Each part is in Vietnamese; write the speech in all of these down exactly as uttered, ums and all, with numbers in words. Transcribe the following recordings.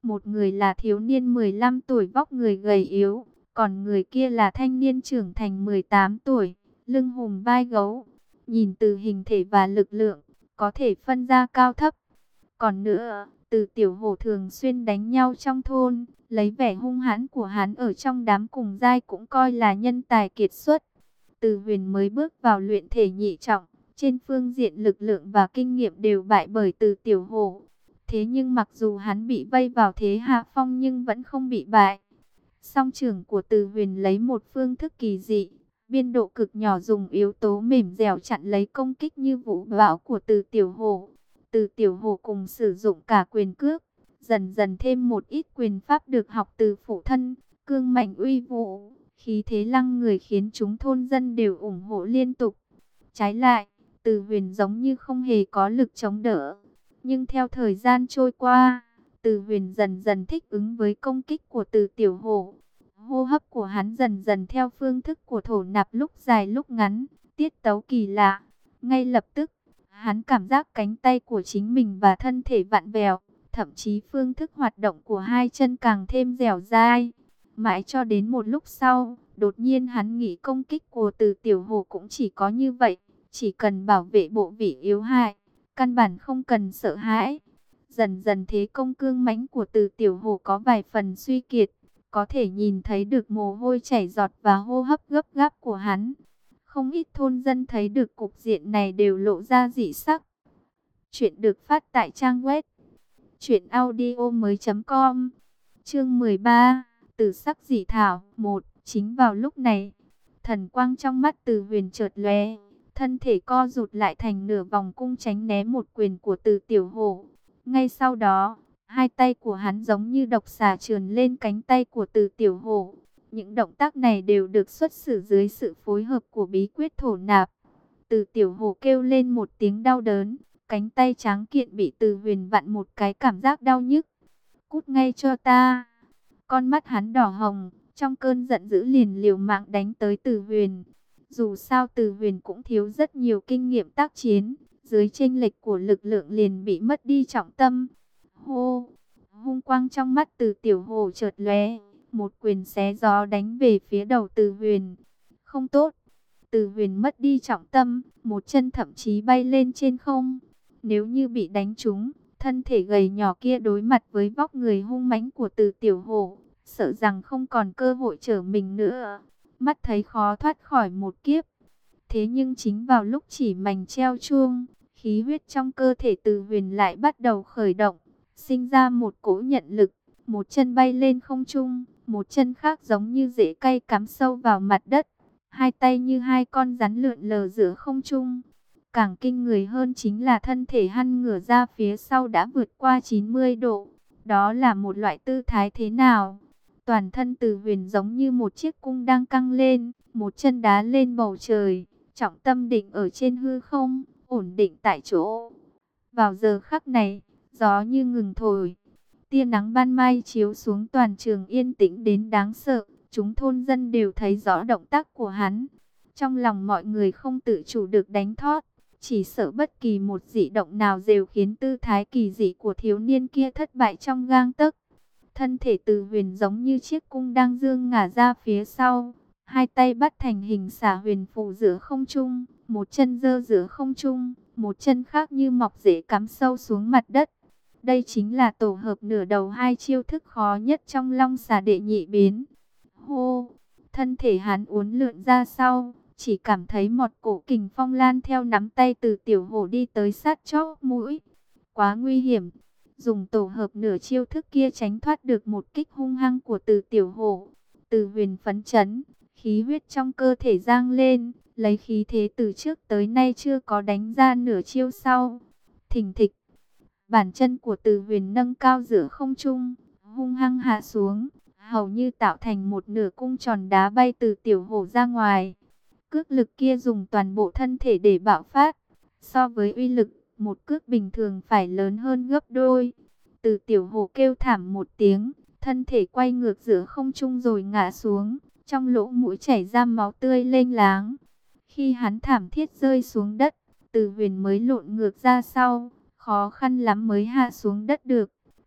Một người là thiếu niên mười lăm tuổi vóc người gầy yếu, còn người kia là thanh niên trưởng thành mười tám tuổi, lưng hùm vai gấu. Nhìn từ hình thể và lực lượng, có thể phân ra cao thấp. Còn nữa, Từ Tiểu Hổ thường xuyên đánh nhau trong thôn, lấy vẻ hung hãn của hắn ở trong đám cùng giai cũng coi là nhân tài kiệt xuất. Từ Huyền mới bước vào luyện thể nhị trọng, trên phương diện lực lượng và kinh nghiệm đều bại bởi Từ Tiểu Hổ. Thế nhưng mặc dù hắn bị vây vào thế hạ phong nhưng vẫn không bị bại. Song trưởng của Từ Huyền lấy một phương thức kỳ dị, biên độ cực nhỏ dùng yếu tố mềm dẻo chặn lấy công kích như vũ bão của Từ Tiểu Hổ. Từ Tiểu Hổ cùng sử dụng cả quyền cước, dần dần thêm một ít quyền pháp được học từ phụ thân, cương mạnh uy vũ, khí thế lăng người khiến chúng thôn dân đều ủng hộ liên tục. Trái lại, Từ Huyền giống như không hề có lực chống đỡ. Nhưng theo thời gian trôi qua, Từ Huyền dần dần thích ứng với công kích của Từ Tiểu Hổ. Hô hấp của hắn dần dần theo phương thức của thổ nạp lúc dài lúc ngắn, tiết tấu kỳ lạ. Ngay lập tức, hắn cảm giác cánh tay của chính mình và thân thể vặn vẹo, thậm chí phương thức hoạt động của hai chân càng thêm dẻo dai. Mãi cho đến một lúc sau, đột nhiên hắn nghĩ công kích của Từ Tiểu Hổ cũng chỉ có như vậy, chỉ cần bảo vệ bộ vị yếu hại, căn bản không cần sợ hãi. Dần dần thế công cương mãnh của Từ Tiểu Hổ có vài phần suy kiệt, có thể nhìn thấy được mồ hôi chảy giọt và hô hấp gấp gáp của hắn. Không ít thôn dân thấy được cục diện này đều lộ ra dị sắc. Chuyện được phát tại trang web truyện audio mới chấm com. Chương mười ba, Tử sắc dị thảo một. Chính vào lúc này, thần quang trong mắt Từ Huyền chợt lóe, thân thể co rụt lại thành nửa vòng cung tránh né một quyền của Từ Tiểu Hổ. Ngay sau đó, hai tay của hắn giống như độc xà trườn lên cánh tay của Từ Tiểu Hổ. Những động tác này đều được xuất xử dưới sự phối hợp của bí quyết thổ nạp. Từ Tiểu Hổ kêu lên một tiếng đau đớn, cánh tay tráng kiện bị Từ Huyền vặn một cái cảm giác đau nhức. Cút ngay cho ta! Con mắt hắn đỏ hồng, trong cơn giận dữ liền liều mạng đánh tới Từ Huyền. Dù sao Từ Huyền cũng thiếu rất nhiều kinh nghiệm tác chiến, dưới chênh lệch của lực lượng liền bị mất đi trọng tâm. Hô! Hung quang trong mắt Từ Tiểu Hổ chợt lóe, một quyền xé gió đánh về phía đầu Từ Huyền. Không tốt! Từ Huyền mất đi trọng tâm, một chân thậm chí bay lên trên không. Nếu như bị đánh trúng, thân thể gầy nhỏ kia đối mặt với vóc người hung mãnh của Từ Tiểu Hổ, sợ rằng không còn cơ hội trở mình nữa. Mắt thấy khó thoát khỏi một kiếp. Thế nhưng chính vào lúc chỉ mảnh treo chuông, khí huyết trong cơ thể Từ Huyền lại bắt đầu khởi động, sinh ra một cỗ nhận lực. Một chân bay lên không trung, một chân khác giống như rễ cây cắm sâu vào mặt đất. Hai tay như hai con rắn lượn lờ giữa không trung. Càng kinh người hơn chính là thân thể hắn ngửa ra phía sau đã vượt qua chín mươi độ. Đó là một loại tư thái thế nào? Toàn thân Từ Huyền giống như một chiếc cung đang căng lên, một chân đá lên bầu trời, trọng tâm định ở trên hư không, ổn định tại chỗ. Vào giờ khắc này, gió như ngừng thổi, tia nắng ban mai chiếu xuống toàn trường yên tĩnh đến đáng sợ. Chúng thôn dân đều thấy rõ động tác của hắn. Trong lòng mọi người không tự chủ được đánh thót, chỉ sợ bất kỳ một dị động nào đều khiến tư thái kỳ dị của thiếu niên kia thất bại trong gang tấc. Thân thể Từ Huyền giống như chiếc cung đang dương ngả ra phía sau, hai tay bắt thành hình xả huyền phù giữa không trung, một chân giơ giữa không trung, một chân khác như mọc rễ cắm sâu xuống mặt đất. Đây chính là tổ hợp nửa đầu hai chiêu thức khó nhất trong Long Xà Đệ Nhị Biến. Hô, thân thể hắn uốn lượn ra sau, chỉ cảm thấy một cổ kình phong lan theo nắm tay Từ Tiểu Hổ đi tới sát chóp mũi. Quá nguy hiểm, dùng tổ hợp nửa chiêu thức kia tránh thoát được một kích hung hăng của Từ Tiểu Hổ. Từ Huyền phấn chấn, khí huyết trong cơ thể dâng lên, lấy khí thế từ trước tới nay chưa có đánh ra nửa chiêu sau. Thình thịch, bàn chân của Từ Huyền nâng cao giữa không trung, hung hăng hạ xuống, hầu như tạo thành một nửa cung tròn đá bay Từ Tiểu Hổ ra ngoài. Cước lực kia dùng toàn bộ thân thể để bạo phát, so với uy lực, một cước bình thường phải lớn hơn gấp đôi. Từ Tiểu Hổ kêu thảm một tiếng, thân thể quay ngược giữa không trung rồi ngã xuống, trong lỗ mũi chảy ra máu tươi lênh láng. Khi hắn thảm thiết rơi xuống đất, Từ Huyền mới lộn ngược ra sau, khó khăn lắm mới hạ xuống đất được.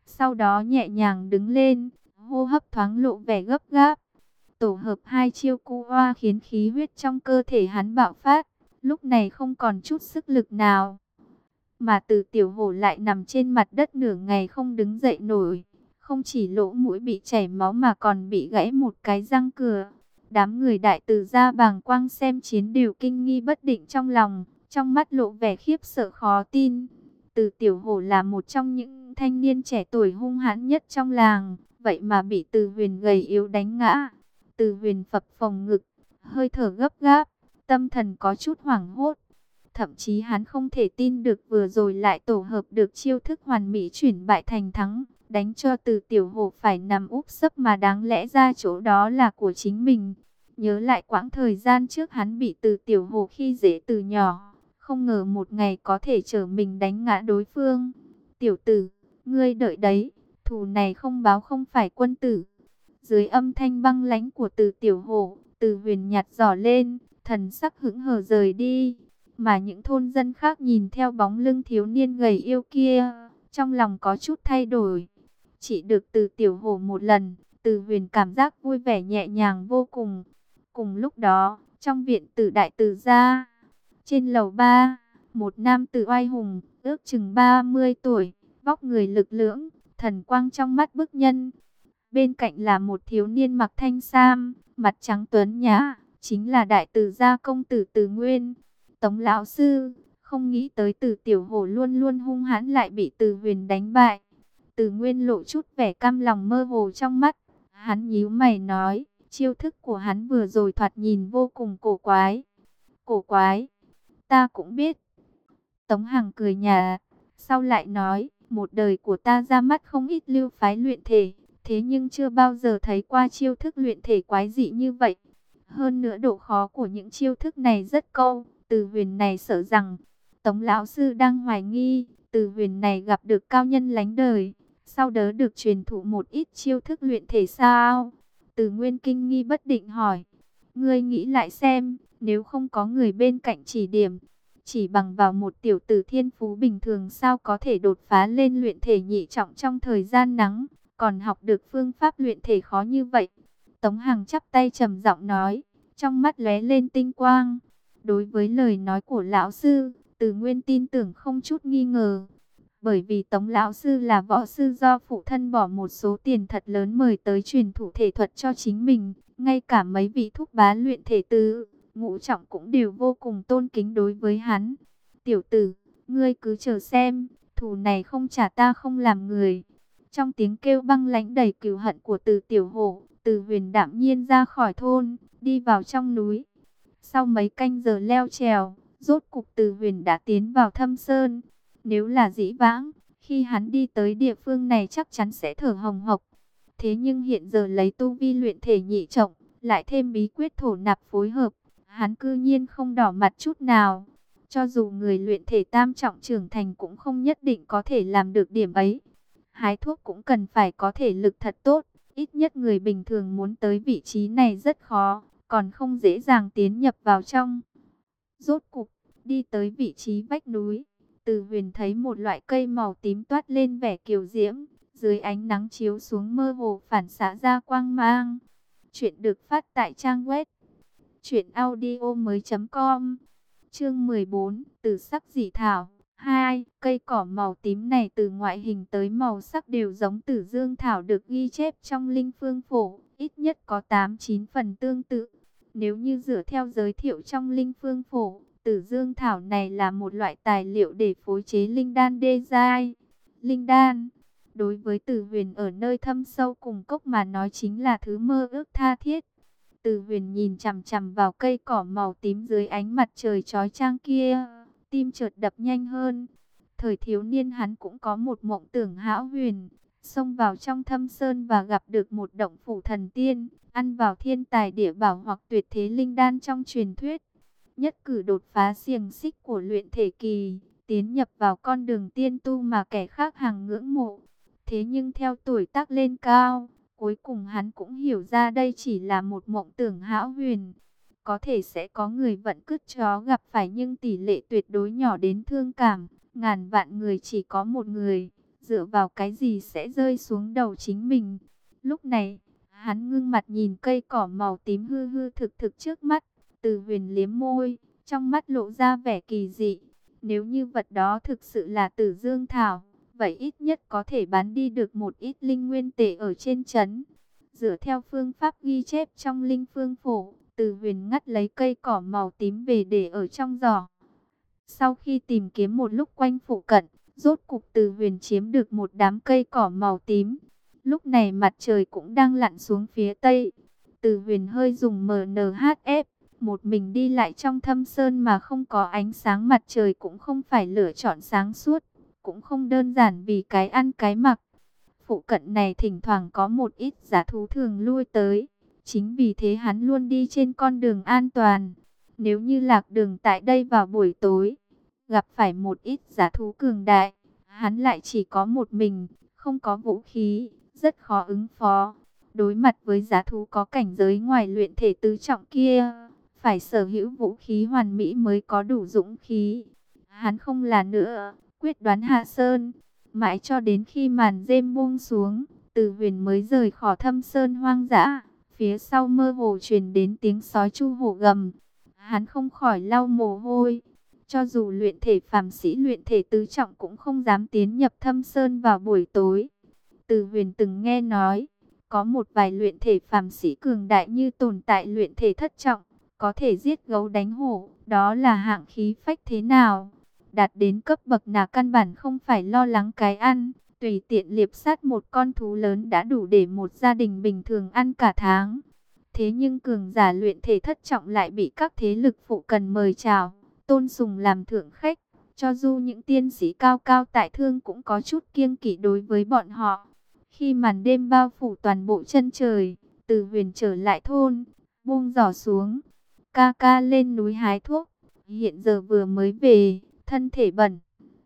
Sau đó nhẹ nhàng đứng lên, hô hấp thoáng lộ vẻ gấp gáp. Tổ hợp hai chiêu cu hoa khiến khí huyết trong cơ thể hắn bạo phát, lúc này không còn chút sức lực nào. Mà Từ Tiểu Hổ lại nằm trên mặt đất nửa ngày không đứng dậy nổi. Không chỉ lỗ mũi bị chảy máu mà còn bị gãy một cái răng cửa. Đám người Đại Từ gia bàng quang xem chiến đều kinh nghi bất định trong lòng, trong mắt lộ vẻ khiếp sợ khó tin. Từ Tiểu Hổ là một trong những thanh niên trẻ tuổi hung hãn nhất trong làng, vậy mà bị Từ Huyền gầy yếu đánh ngã. Từ Huyền phập phồng ngực, hơi thở gấp gáp, tâm thần có chút hoảng hốt. Thậm chí hắn không thể tin được vừa rồi lại tổ hợp được chiêu thức hoàn mỹ chuyển bại thành thắng, đánh cho Từ Tiểu Hổ phải nằm úp sấp mà đáng lẽ ra chỗ đó là của chính mình. Nhớ lại quãng thời gian trước hắn bị Từ Tiểu Hổ khi dễ từ nhỏ, không ngờ một ngày có thể trở mình đánh ngã đối phương. Tiểu tử, ngươi đợi đấy, thù này không báo không phải quân tử. Dưới âm thanh băng lãnh của Từ Tiểu Hổ, Từ Huyền nhặt giỏ lên, thần sắc hững hờ rời đi. Mà những thôn dân khác nhìn theo bóng lưng thiếu niên gầy yêu kia, trong lòng có chút thay đổi. Chỉ được Từ Tiểu Hổ một lần, Từ Huyền cảm giác vui vẻ nhẹ nhàng vô cùng. Cùng lúc đó, trong viện Tử Đại Từ gia, trên lầu ba, một nam tử oai hùng, ước chừng ba mươi tuổi, vóc người lực lưỡng, thần quang trong mắt bức nhân. Bên cạnh là một thiếu niên mặc thanh sam, mặt trắng tuấn nhã, chính là Đại Từ gia công tử Từ Nguyên. Tống lão sư, không nghĩ tới Từ Tiểu Hổ luôn luôn hung hãn lại bị Từ Huyền đánh bại. Từ Nguyên lộ chút vẻ cam lòng mơ hồ trong mắt. Hắn nhíu mày nói, chiêu thức của hắn vừa rồi thoạt nhìn vô cùng cổ quái. Cổ quái, ta cũng biết. Tống Hằng cười nhạt, sau lại nói, một đời của ta ra mắt không ít lưu phái luyện thể, thế nhưng chưa bao giờ thấy qua chiêu thức luyện thể quái dị như vậy. Hơn nữa độ khó của những chiêu thức này rất cao. Từ Huyền này sợ rằng Tống lão sư đang hoài nghi Từ Huyền này gặp được cao nhân lánh đời, sau đó được truyền thụ một ít chiêu thức luyện thể sao? Từ Nguyên kinh nghi bất định hỏi, ngươi nghĩ lại xem, nếu không có người bên cạnh chỉ điểm, chỉ bằng vào một tiểu tử thiên phú bình thường sao có thể đột phá lên luyện thể nhị trọng trong thời gian ngắn, còn học được phương pháp luyện thể khó như vậy? Tống Hằng chắp tay trầm giọng nói, trong mắt lóe lên tinh quang. Đối với lời nói của lão sư, Từ Nguyên tin tưởng không chút nghi ngờ. Bởi vì Tống lão sư là võ sư do phụ thân bỏ một số tiền thật lớn mời tới truyền thụ thể thuật cho chính mình. Ngay cả mấy vị thúc bá luyện thể tứ, ngũ trọng cũng đều vô cùng tôn kính đối với hắn. Tiểu tử, ngươi cứ chờ xem, thù này không trả ta không làm người. Trong tiếng kêu băng lãnh đầy cừu hận của Từ Tiểu Hổ, Từ Huyền đạm nhiên ra khỏi thôn, đi vào trong núi. Sau mấy canh giờ leo trèo, rốt cục Từ Huyền đã tiến vào thâm sơn. Nếu là dĩ vãng, khi hắn đi tới địa phương này chắc chắn sẽ thở hồng hộc. Thế nhưng hiện giờ lấy tu vi luyện thể nhị trọng, lại thêm bí quyết thổ nạp phối hợp, hắn cư nhiên không đỏ mặt chút nào. Cho dù người luyện thể tam trọng trưởng thành cũng không nhất định có thể làm được điểm ấy. Hái thuốc cũng cần phải có thể lực thật tốt, ít nhất người bình thường muốn tới vị trí này rất khó, còn không dễ dàng tiến nhập vào trong. Rốt cục, đi tới vị trí vách núi, Từ Huyền thấy một loại cây màu tím toát lên vẻ kiều diễm, dưới ánh nắng chiếu xuống mơ hồ phản xạ ra quang mang. Chuyện được phát tại trang web truyện audio mới chấm com. Chương mười bốn, Từ sắc dị thảo. hai. Cây cỏ màu tím này từ ngoại hình tới màu sắc đều giống Tử Dương thảo được ghi chép trong Linh Phương phổ, ít nhất có tám chín phần tương tự. Nếu như dựa theo giới thiệu trong Linh Phương phổ, Tử Dương thảo này là một loại tài liệu để phối chế linh đan đê giai. Linh đan, đối với Từ Huyền ở nơi thâm sâu cùng cốc mà nói chính là thứ mơ ước tha thiết. Từ Huyền nhìn chằm chằm vào cây cỏ màu tím dưới ánh mặt trời chói chang kia, tim chợt đập nhanh hơn. Thời thiếu niên hắn cũng có một mộng tưởng hão huyền, xông vào trong thâm sơn và gặp được một động phủ thần tiên, ăn vào thiên tài địa bảo hoặc tuyệt thế linh đan trong truyền thuyết. Nhất cử đột phá xiềng xích của luyện thể kỳ, tiến nhập vào con đường tiên tu mà kẻ khác hàng ngưỡng mộ. Thế nhưng theo tuổi tác lên cao, cuối cùng hắn cũng hiểu ra đây chỉ là một mộng tưởng hão huyền. Có thể sẽ có người vẫn cứt chó gặp phải nhưng tỷ lệ tuyệt đối nhỏ đến thương cảm. Ngàn vạn người chỉ có một người, Dựa vào cái gì sẽ rơi xuống đầu chính mình? Lúc này, hắn ngưng mặt nhìn cây cỏ màu tím hư hư thực thực trước mắt. Từ Huyền liếm môi, trong mắt lộ ra vẻ kỳ dị. Nếu như vật đó thực sự là Tử Dương Thảo, vậy ít nhất có thể bán đi được một ít linh nguyên tệ ở trên trấn. Dựa theo phương pháp ghi chép trong linh phương phổ, Từ Huyền ngắt lấy cây cỏ màu tím về để ở trong giỏ. Sau khi tìm kiếm một lúc quanh phụ cận, rốt cục Từ Huyền chiếm được một đám cây cỏ màu tím. Lúc này mặt trời cũng đang lặn xuống phía tây. Từ Huyền hơi dùng em en hát ép, một mình đi lại trong thâm sơn mà không có ánh sáng mặt trời cũng không phải lựa chọn sáng suốt, cũng không đơn giản vì cái ăn cái mặc. Phụ cận này thỉnh thoảng có một ít dã thú thường lui tới, chính vì thế hắn luôn đi trên con đường an toàn. Nếu như lạc đường tại đây vào buổi tối, gặp phải một ít dã thú cường đại, hắn lại chỉ có một mình, không có vũ khí, rất khó ứng phó. Đối mặt với dã thú có cảnh giới ngoài luyện thể tứ trọng kia, phải sở hữu vũ khí hoàn mỹ mới có đủ dũng khí. Hắn không là nữa, quyết đoán hạ sơn. Mãi cho đến khi màn đêm buông xuống, Từ Huyền mới rời khỏi thâm sơn hoang dã. Phía sau mơ hồ truyền đến tiếng sói chu hổ gầm. Hắn không khỏi lau mồ hôi. Cho dù luyện thể phàm sĩ luyện thể tứ trọng cũng không dám tiến nhập thâm sơn vào buổi tối. Từ Huyền từng nghe nói, có một vài luyện thể phàm sĩ cường đại như tồn tại luyện thể thất trọng, có thể giết gấu đánh hổ, đó là hạng khí phách thế nào? Đạt đến cấp bậc nào căn bản không phải lo lắng cái ăn, tùy tiện liệp sát một con thú lớn đã đủ để một gia đình bình thường ăn cả tháng. Thế nhưng cường giả luyện thể thất trọng lại bị các thế lực phụ cần mời chào, tôn sùng làm thượng khách. Cho dù những tiên sĩ cao cao tại thương cũng có chút kiêng kỵ đối với bọn họ. Khi màn đêm bao phủ toàn bộ chân trời, Từ Huyền trở lại thôn, buông giỏ xuống. Ca ca lên núi hái thuốc, hiện giờ vừa mới về, thân thể bẩn.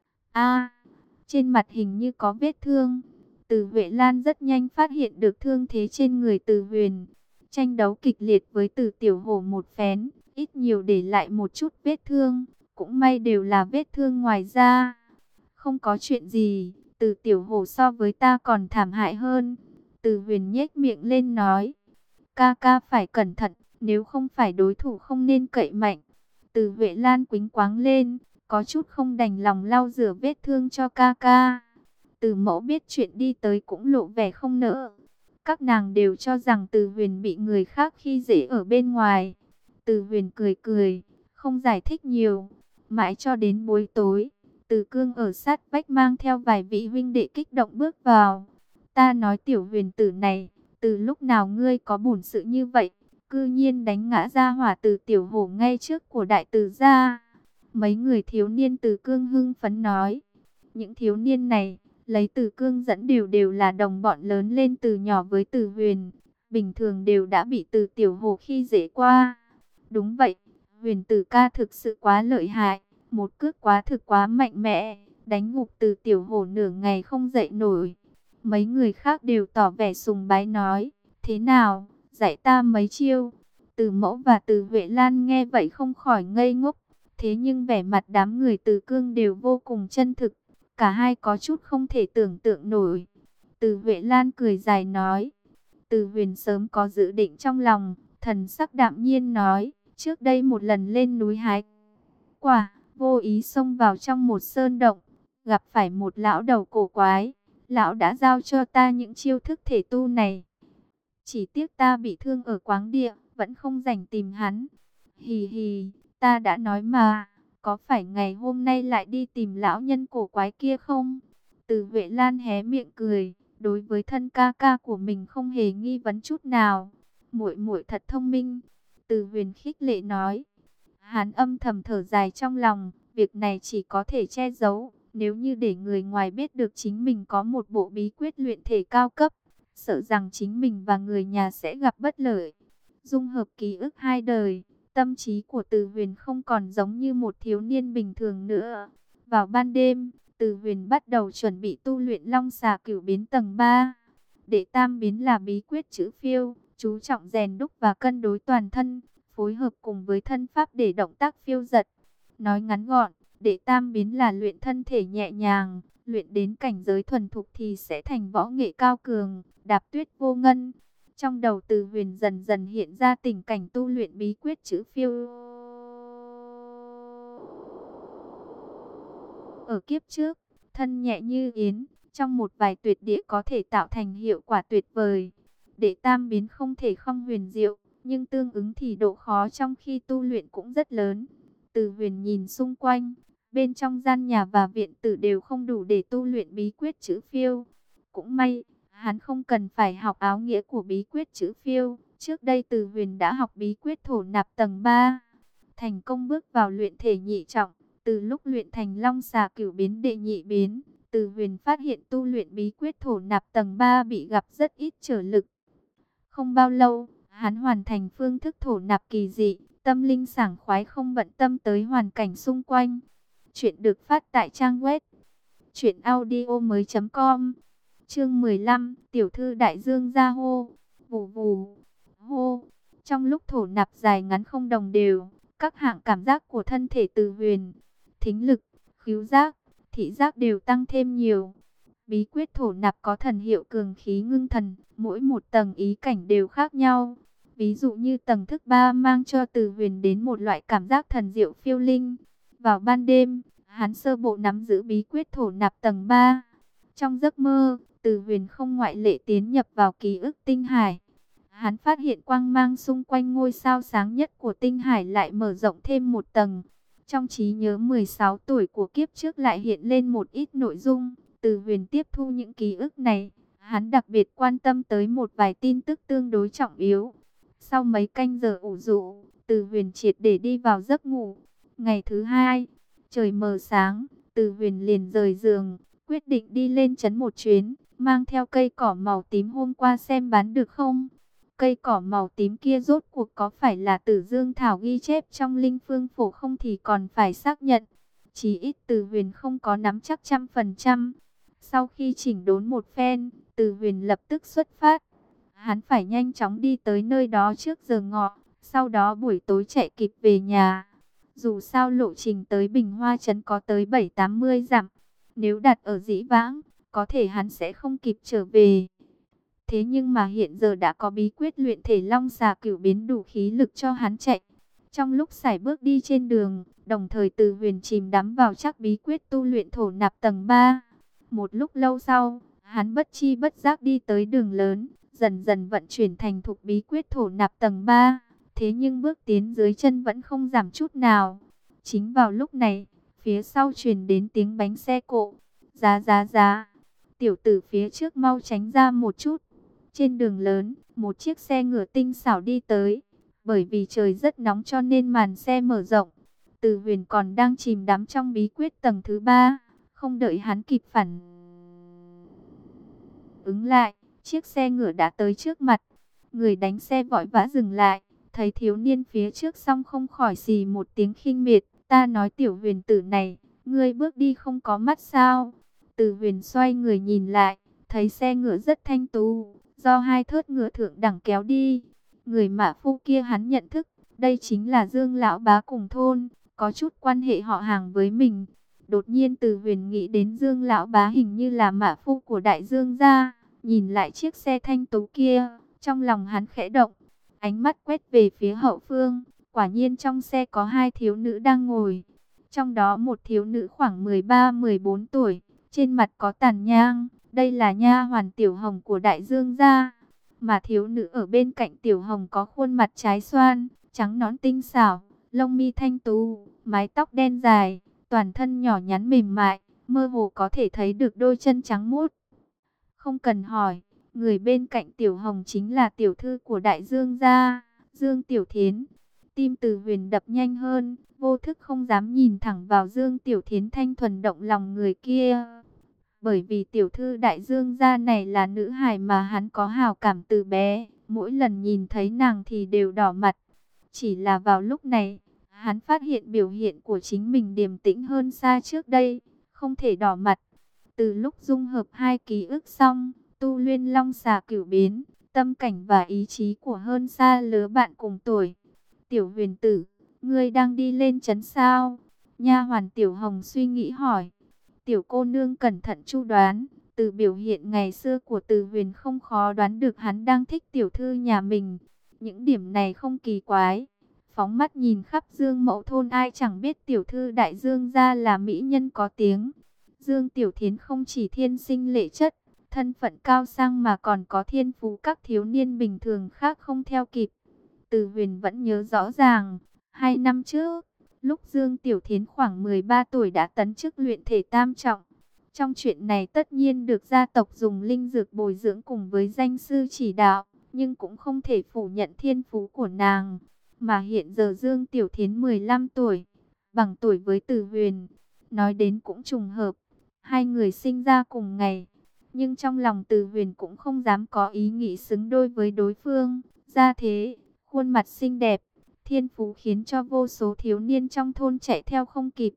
A, trên mặt hình như có vết thương. Từ Huệ Lan rất nhanh phát hiện được thương thế trên người Từ Huyền. Tranh đấu kịch liệt với Từ Tiểu Hổ một phen, ít nhiều để lại một chút vết thương. Cũng may đều là vết thương ngoài da. Không có chuyện gì, Từ Tiểu Hổ so với ta còn thảm hại hơn. Từ Huyền nhếch miệng lên nói. Ca ca phải cẩn thận, nếu không phải đối thủ không nên cậy mạnh. Từ Huệ Lan quĩnh quáng lên, có chút không đành lòng lau rửa vết thương cho ca ca. Từ mẫu biết chuyện đi tới cũng lộ vẻ không nỡ. Các nàng đều cho rằng Từ Huyền bị người khác khi dễ ở bên ngoài. Từ Huyền cười cười, không giải thích nhiều. Mãi cho đến buổi tối, Từ Cương ở sát vách mang theo vài vị huynh đệ kích động bước vào. Ta nói Tiểu Huyền tử này, từ lúc nào ngươi có bổn sự như vậy, cư nhiên đánh ngã ra hỏa Từ Tiểu Hổ ngay trước của đại tử gia. Mấy người thiếu niên Từ Cương hưng phấn nói. Những thiếu niên này, lấy Từ Cương dẫn đều đều là đồng bọn lớn lên từ nhỏ với Từ Huyền. Bình thường đều đã bị Từ Tiểu Hổ khi dễ qua. Đúng vậy, Huyền tử ca thực sự quá lợi hại. Một cước quá thực quá mạnh mẽ, đánh ngục Từ Tiểu Hổ nửa ngày không dậy nổi. Mấy người khác đều tỏ vẻ sùng bái nói. Thế nào, dạy ta mấy chiêu. Từ Mẫu và Từ Huệ Lan nghe vậy không khỏi ngây ngốc. Thế nhưng vẻ mặt đám người Từ Cương đều vô cùng chân thực. Cả hai có chút không thể tưởng tượng nổi. Từ Huệ Lan cười dài nói. Từ Huyền sớm có dự định trong lòng. Thần sắc đạm nhiên nói. Trước đây một lần lên núi hái quả, vô ý xông vào trong một sơn động. Gặp phải một lão đầu cổ quái. Lão đã giao cho ta những chiêu thức thể tu này. Chỉ tiếc ta bị thương ở quáng địa, vẫn không rảnh tìm hắn. Hì hì, ta đã nói mà, có phải ngày hôm nay lại đi tìm lão nhân cổ quái kia không? Từ Huệ Lan hé miệng cười, đối với thân ca ca của mình không hề nghi vấn chút nào. Muội muội thật thông minh, Từ Huyền khích lệ nói. Hắn âm thầm thở dài trong lòng, việc này chỉ có thể che giấu. Nếu như để người ngoài biết được chính mình có một bộ bí quyết luyện thể cao cấp, sợ rằng chính mình và người nhà sẽ gặp bất lợi. Dung hợp ký ức hai đời, tâm trí của Từ Huyền không còn giống như một thiếu niên bình thường nữa. Vào ban đêm, Từ Huyền bắt đầu chuẩn bị tu luyện Long Xà Cửu Biến tầng ba. Đệ tam biến là bí quyết chữ phiêu, chú trọng rèn đúc và cân đối toàn thân, phối hợp cùng với thân pháp để động tác phiêu dật. Nói ngắn gọn, đệ tam biến là luyện thân thể nhẹ nhàng, Luyện đến cảnh giới thuần thục thì sẽ thành võ nghệ cao cường, đạp tuyết vô ngân. Trong đầu Từ Huyền dần dần hiện ra tình cảnh tu luyện bí quyết chữ phiêu. Ở kiếp trước, thân nhẹ như yến, trong một vài tuyệt địa có thể tạo thành hiệu quả tuyệt vời. Đệ tam biến không thể không huyền diệu, nhưng tương ứng thì độ khó trong khi tu luyện cũng rất lớn. Từ Huyền nhìn xung quanh, bên trong gian nhà và viện tử đều không đủ để tu luyện bí quyết chữ phiêu. Cũng may, hắn không cần phải học áo nghĩa của bí quyết chữ phiêu. Trước đây Từ Huyền đã học bí quyết thổ nạp tầng ba, thành công bước vào luyện thể nhị trọng. Từ lúc luyện thành long xà cửu biến đệ nhị biến, Từ Huyền phát hiện tu luyện bí quyết thổ nạp tầng ba bị gặp rất ít trở lực. Không bao lâu, hắn hoàn thành phương thức thổ nạp kỳ dị, tâm linh sảng khoái không bận tâm tới hoàn cảnh xung quanh. Chuyện được phát tại trang web truyện audio mới chấm com. Chương mười lăm, tiểu thư đại dương ra hô, vù vù, hô. Trong lúc thổ nạp dài ngắn không đồng đều, các hạng cảm giác của thân thể Từ Huyền, thính lực, khứu giác, thị giác đều tăng thêm nhiều. Bí quyết thổ nạp có thần hiệu cường khí ngưng thần, mỗi một tầng ý cảnh đều khác nhau. Ví dụ như tầng thức ba mang cho Từ Huyền đến một loại cảm giác thần diệu phiêu linh. Vào ban đêm, hắn sơ bộ nắm giữ bí quyết thổ nạp tầng ba. Trong giấc mơ, Từ Huyền không ngoại lệ tiến nhập vào ký ức tinh hải. Hắn phát hiện quang mang xung quanh ngôi sao sáng nhất của tinh hải lại mở rộng thêm một tầng. Trong trí nhớ mười sáu tuổi của kiếp trước lại hiện lên một ít nội dung. Từ Huyền tiếp thu những ký ức này, hắn đặc biệt quan tâm tới một vài tin tức tương đối trọng yếu. Sau mấy canh giờ ủ rũ, Từ Huyền triệt để đi vào giấc ngủ. Ngày thứ hai, trời mờ sáng, Từ Huyền liền rời giường, quyết định đi lên trấn một chuyến, mang theo cây cỏ màu tím hôm qua xem bán được không. Cây cỏ màu tím kia rốt cuộc có phải là Tử Dương Thảo ghi chép trong Linh Phương Phổ không thì còn phải xác nhận. Chỉ ít Từ Huyền không có nắm chắc trăm phần trăm. Sau khi chỉnh đốn một phen, Từ Huyền lập tức xuất phát. Hắn phải nhanh chóng đi tới nơi đó trước giờ ngọ, sau đó buổi tối chạy kịp về nhà. Dù sao lộ trình tới Bình Hoa Trấn có tới bảy tám mươi dặm. Nếu đặt ở Dĩ Vãng, có thể hắn sẽ không kịp trở về. Thế nhưng mà hiện giờ đã có bí quyết luyện thể long xà cửu biến đủ khí lực cho hắn chạy. Trong lúc sải bước đi trên đường, đồng thời Từ Huyền chìm đắm vào chắc bí quyết tu luyện thổ nạp tầng ba. Một lúc lâu sau, hắn bất chi bất giác đi tới đường lớn, dần dần vận chuyển thành thục bí quyết thổ nạp tầng ba. Thế nhưng bước tiến dưới chân vẫn không giảm chút nào. Chính vào lúc này, phía sau truyền đến tiếng bánh xe cộ. Giá giá giá, tiểu tử phía trước mau tránh ra một chút. Trên đường lớn, một chiếc xe ngựa tinh xảo đi tới. Bởi vì trời rất nóng cho nên màn xe mở rộng. Từ Huyền còn đang chìm đắm trong bí quyết tầng thứ ba. Không đợi hắn kịp phản ứng lại, chiếc xe ngựa đã tới trước mặt. Người đánh xe vội vã dừng lại, thấy thiếu niên phía trước xong không khỏi xì một tiếng khinh miệt. Ta nói tiểu Huyền tử này, ngươi bước đi không có mắt sao? Từ Huyền xoay người nhìn lại, thấy xe ngựa rất thanh tú, do hai thớt ngựa thượng đẳng kéo đi. Người mã phu kia hắn nhận thức, đây chính là Dương lão bá cùng thôn, có chút quan hệ họ hàng với mình. Đột nhiên Từ Huyền nghĩ đến Dương lão bá hình như là mã phu của đại Dương gia, nhìn lại chiếc xe thanh tú kia, trong lòng hắn khẽ động, ánh mắt quét về phía hậu phương, quả nhiên trong xe có hai thiếu nữ đang ngồi. Trong đó một thiếu nữ khoảng mười ba mười bốn tuổi, trên mặt có tàn nhang, đây là nha hoàn Tiểu Hồng của đại Dương gia. Mà thiếu nữ ở bên cạnh Tiểu Hồng có khuôn mặt trái xoan, trắng nõn tinh xảo, lông mi thanh tú, mái tóc đen dài, toàn thân nhỏ nhắn mềm mại, mơ hồ có thể thấy được đôi chân trắng muốt. Không cần hỏi, người bên cạnh Tiểu Hồng chính là tiểu thư của đại Dương gia, Dương Tiểu Thiến. Tim Từ Huyền đập nhanh hơn, vô thức không dám nhìn thẳng vào Dương Tiểu Thiến thanh thuần động lòng người kia. Bởi vì tiểu thư đại Dương gia này là nữ hài mà hắn có hào cảm từ bé, mỗi lần nhìn thấy nàng thì đều đỏ mặt. Chỉ là vào lúc này, hắn phát hiện biểu hiện của chính mình điềm tĩnh hơn xa trước đây, không thể đỏ mặt. Từ lúc dung hợp hai ký ức xong, tu luyện long xà cửu biến, tâm cảnh và ý chí của hơn xa lứa bạn cùng tuổi. Tiểu Huyền tử, ngươi đang đi lên trấn sao? Nha hoàn Tiểu Hồng suy nghĩ hỏi. tiểu cô nương cẩn thận chu đoán. Từ biểu hiện ngày xưa của Từ Huyền không khó đoán được hắn đang thích tiểu thư nhà mình. Những điểm này không kỳ quái. Phóng mắt nhìn khắp Dương Mẫu thôn, ai chẳng biết tiểu thư đại Dương gia là mỹ nhân có tiếng. Dương Tiểu Thiến không chỉ thiên sinh lệ chất, thân phận cao sang mà còn có thiên phú các thiếu niên bình thường khác không theo kịp. Từ Huyền vẫn nhớ rõ ràng, hai năm trước, lúc Dương Tiểu Thiến khoảng mười ba tuổi đã tấn chức luyện thể tam trọng. Trong chuyện này tất nhiên được gia tộc dùng linh dược bồi dưỡng cùng với danh sư chỉ đạo, nhưng cũng không thể phủ nhận thiên phú của nàng. Mà hiện giờ Dương Tiểu Thiến mười lăm tuổi, bằng tuổi với Từ Huyền, nói đến cũng trùng hợp, hai người sinh ra cùng ngày. Nhưng trong lòng Từ Huyền cũng không dám có ý nghĩ xứng đôi với đối phương. Gia thế, khuôn mặt xinh đẹp, thiên phú khiến cho vô số thiếu niên trong thôn chạy theo không kịp.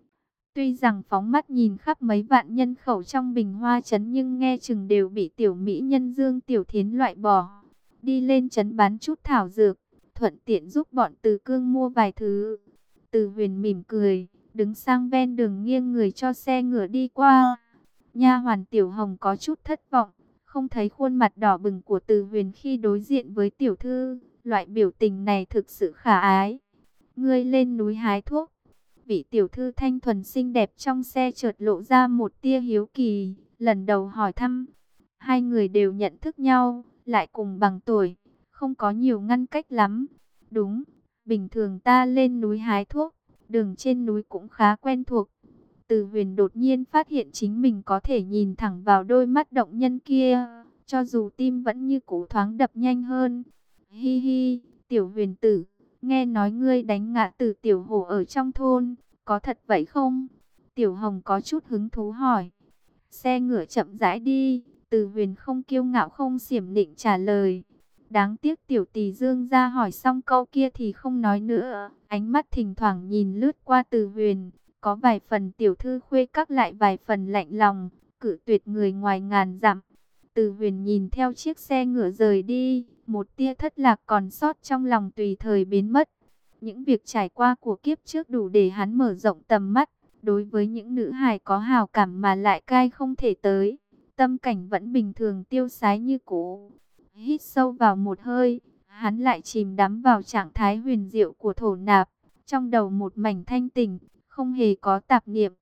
Tuy rằng phóng mắt nhìn khắp mấy vạn nhân khẩu trong Bình Hoa trấn, nhưng nghe chừng đều bị tiểu mỹ nhân Dương Tiểu Thiến loại bỏ. Đi lên trấn bán chút thảo dược, thuận tiện giúp bọn Từ Cương mua vài thứ. Từ Huyền mỉm cười, đứng sang ven đường nghiêng người cho xe ngựa đi qua. Nha hoàn Tiểu Hồng có chút thất vọng, không thấy khuôn mặt đỏ bừng của Từ Huyền khi đối diện với tiểu thư. Loại biểu tình này thực sự khả ái. Ngươi lên núi hái thuốc. Vị tiểu thư thanh thuần xinh đẹp trong xe chợt lộ ra một tia hiếu kỳ, lần đầu hỏi thăm. Hai người đều nhận thức nhau, lại cùng bằng tuổi, không có nhiều ngăn cách lắm. Đúng, bình thường ta lên núi hái thuốc, đường trên núi cũng khá quen thuộc. Từ Huyền đột nhiên phát hiện chính mình có thể nhìn thẳng vào đôi mắt động nhân kia, cho dù tim vẫn như cũ thoáng đập nhanh hơn. Hi hi, Tiểu Huyền tử, nghe nói ngươi đánh ngã Từ tiểu hổ ở trong thôn, có thật vậy không? Tiểu Hồng có chút hứng thú hỏi. Xe ngựa chậm rãi đi, Từ Huyền không kiêu ngạo không xiểm nịnh trả lời. Đáng tiếc tiểu tỳ Dương ra hỏi xong câu kia thì không nói nữa, ánh mắt thỉnh thoảng nhìn lướt qua Từ Huyền, có vài phần tiểu thư khuê các, lại vài phần lạnh lòng, cự tuyệt người ngoài ngàn dặm. Từ Huyền nhìn theo chiếc xe ngựa rời đi, một tia thất lạc còn sót trong lòng tùy thời biến mất. Những việc trải qua của kiếp trước đủ để hắn mở rộng tầm mắt, đối với những nữ hài có hào cảm mà lại cai không thể tới. Tâm cảnh vẫn bình thường tiêu sái như cũ. Hít sâu vào một hơi, hắn lại chìm đắm vào trạng thái huyền diệu của thổ nạp, trong đầu một mảnh thanh tỉnh, không hề có tạp niệm.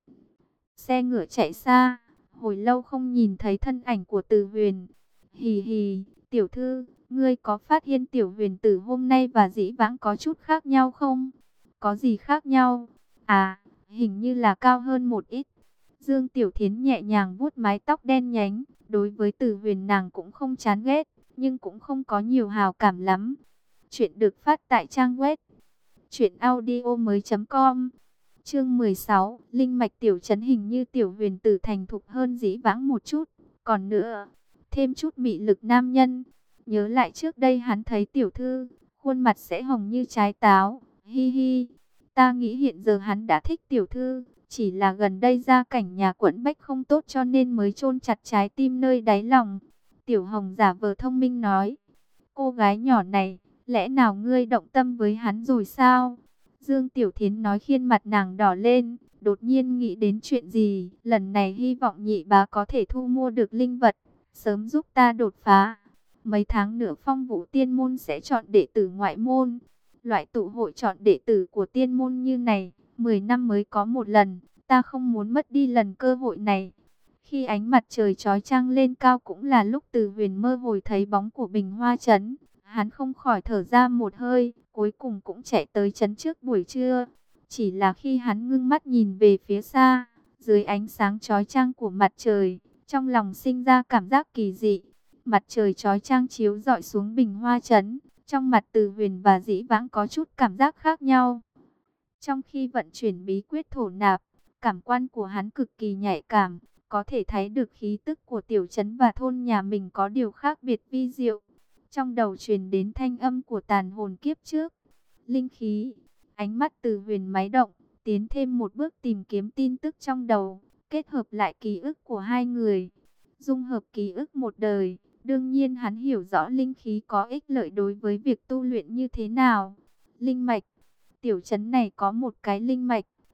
Xe ngựa chạy xa, hồi lâu không nhìn thấy thân ảnh của Từ Huyền. Hì hì, tiểu thư, ngươi có phát hiện Tiểu Huyền tử hôm nay và dĩ vãng có chút khác nhau không? Có gì khác nhau? À, hình như là cao hơn một ít. Dương Tiểu Thiến nhẹ nhàng vuốt mái tóc đen nhánh, đối với Từ Huyền nàng cũng không chán ghét, nhưng cũng không có nhiều hào cảm lắm. Chuyện được phát tại trang web truyện audio mới chấm com. Chương mười sáu, linh mạch tiểu trấn, hình như Tiểu Huyền tử thành thục hơn dĩ vãng một chút, còn nữa, thêm chút mị lực nam nhân. Nhớ lại trước đây hắn thấy tiểu thư, khuôn mặt sẽ hồng như trái táo. Hi hi, ta nghĩ hiện giờ hắn đã thích tiểu thư, chỉ là gần đây gia cảnh nhà quận bách không tốt cho nên mới chôn chặt trái tim nơi đáy lòng. Tiểu Hồng giả vờ thông minh nói, cô gái nhỏ này, lẽ nào ngươi động tâm với hắn rồi sao? Dương Tiểu Thiến nói khiến mặt nàng đỏ lên, đột nhiên nghĩ đến chuyện gì. Lần này hy vọng nhị bá có thể thu mua được linh vật, sớm giúp ta đột phá. Mấy tháng nữa Phong Vũ Tiên môn sẽ chọn đệ tử ngoại môn. Loại tụ hội chọn đệ tử của tiên môn như này, mười năm mới có một lần. Ta không muốn mất đi lần cơ hội này. Khi ánh mặt trời chói chang lên cao cũng là lúc Từ Huyền mơ hồi thấy bóng của Bình Hoa trấn. Hắn không khỏi thở ra một hơi, cuối cùng cũng chạy tới trấn trước buổi trưa. Chỉ là khi hắn ngưng mắt nhìn về phía xa, dưới ánh sáng chói chang của mặt trời, trong lòng sinh ra cảm giác kỳ dị. Mặt trời chói chang chiếu rọi xuống Bình Hoa trấn, trong mặt Từ Huyền và dĩ vãng có chút cảm giác khác nhau. Trong khi vận chuyển bí quyết thổ nạp, cảm quan của hắn cực kỳ nhạy cảm, có thể thấy được khí tức của tiểu trấn và thôn nhà mình có điều khác biệt vi diệu. Trong đầu truyền đến thanh âm của tàn hồn kiếp trước. Linh khí, ánh mắt Từ Huyền máy động, tiến thêm một bước tìm kiếm tin tức trong đầu, kết hợp lại ký ức của hai người. Dung hợp ký ức một đời, đương nhiên hắn hiểu rõ linh khí có ích lợi đối với việc tu luyện như thế nào. Linh mạch, tiểu trấn này có một cái linh mạch,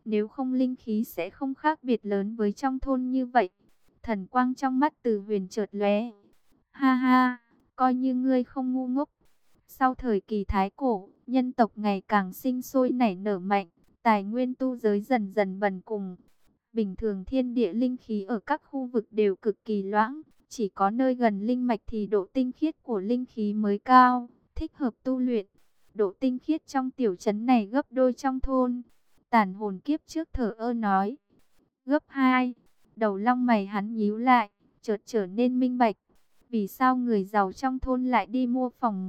Nếu không linh khí sẽ không khác biệt lớn với trong thôn như vậy. Thần quang trong mắt Từ Huyền chợt lóe. Ha ha, coi như ngươi không ngu ngốc. Sau thời kỳ Thái Cổ, nhân tộc ngày càng sinh sôi nảy nở mạnh, tài nguyên tu giới dần dần bần cùng. Bình thường thiên địa linh khí ở các khu vực đều cực kỳ loãng, chỉ có nơi gần linh mạch thì độ tinh khiết của linh khí mới cao, thích hợp tu luyện. Độ tinh khiết trong tiểu trấn này gấp đôi trong thôn. Tàn hồn kiếp trước thở ơ nói. Gấp hai. Đầu long mày hắn nhíu lại, chợt trở nên minh bạch. Vì sao người giàu trong thôn lại đi mua phòng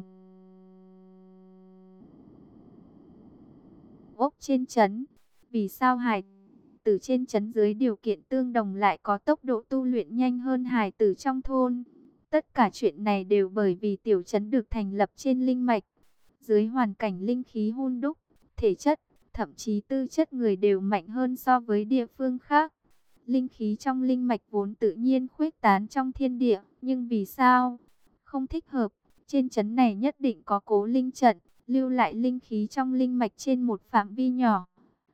ốc trên trấn? Vì sao hải tử trên trấn dưới điều kiện tương đồng lại có tốc độ tu luyện nhanh hơn hải tử trong thôn? Tất cả chuyện này đều bởi vì tiểu trấn được thành lập trên linh mạch. Dưới hoàn cảnh linh khí hun đúc, thể chất, thậm chí tư chất người đều mạnh hơn so với địa phương khác. Linh khí trong linh mạch vốn tự nhiên khuếch tán trong thiên địa, nhưng vì sao không thích hợp? Trên trấn này nhất định có cố linh trận, lưu lại linh khí trong linh mạch trên một phạm vi nhỏ.